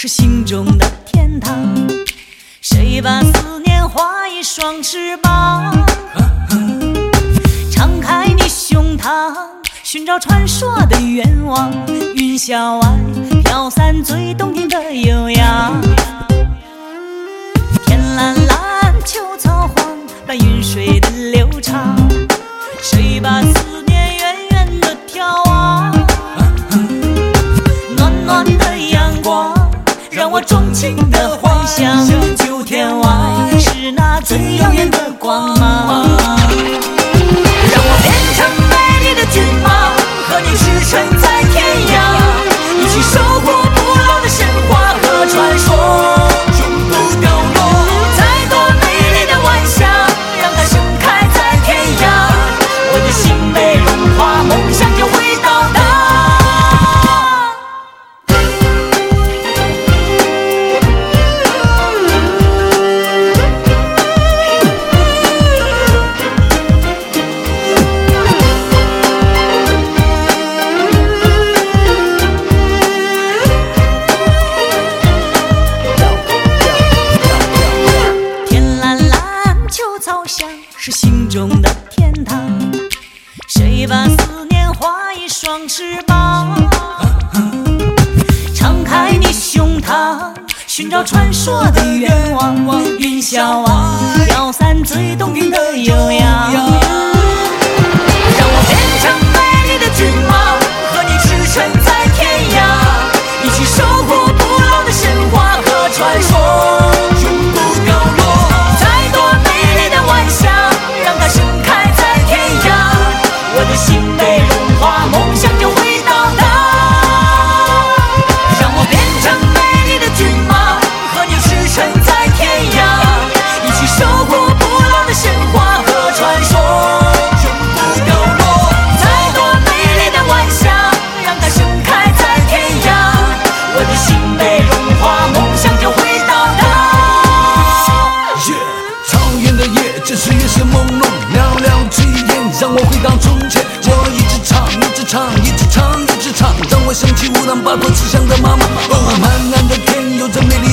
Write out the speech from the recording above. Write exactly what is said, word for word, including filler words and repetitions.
是心中的天堂。谁把思念画一双翅膀？敞开你胸膛，寻找传说的愿望。云霄外飘散最动听的悠扬。天蓝蓝，秋草黄，伴云水的流长。谁把思念远远地眺望？暖暖的阳光让我钟情的幻想。九天外是那最耀眼的光芒。让我变成美丽的骏马，和你驰骋在天涯，一起守护不老的神话和传说，永不凋落。再多美丽的晚霞，让它盛开在天涯，我的心被融化，梦想就会到达。是心中的天堂。谁把思念画一双翅膀？敞开你胸膛，寻找传说的愿望。云霄外飘散最动听的悠扬。让我变成美丽的骏马，和你驰骋在天涯，一起守护不老的神话和传说。我的心被融化，梦想就会到达。让我变成美丽的骏马，和你驰骋在天涯，一起守护不老的神话和传说，永不凋落。再多美丽的晚霞，让它盛开在天涯，我的心被融化，梦想就会到达。 夜，草原的夜，这是夜色朦胧，寥寥炊烟让我回到从前。我一直唱，一直唱，一直唱，一直唱，让我想起乌兰巴托慈祥的妈妈。哦，漫蓝的天有着美丽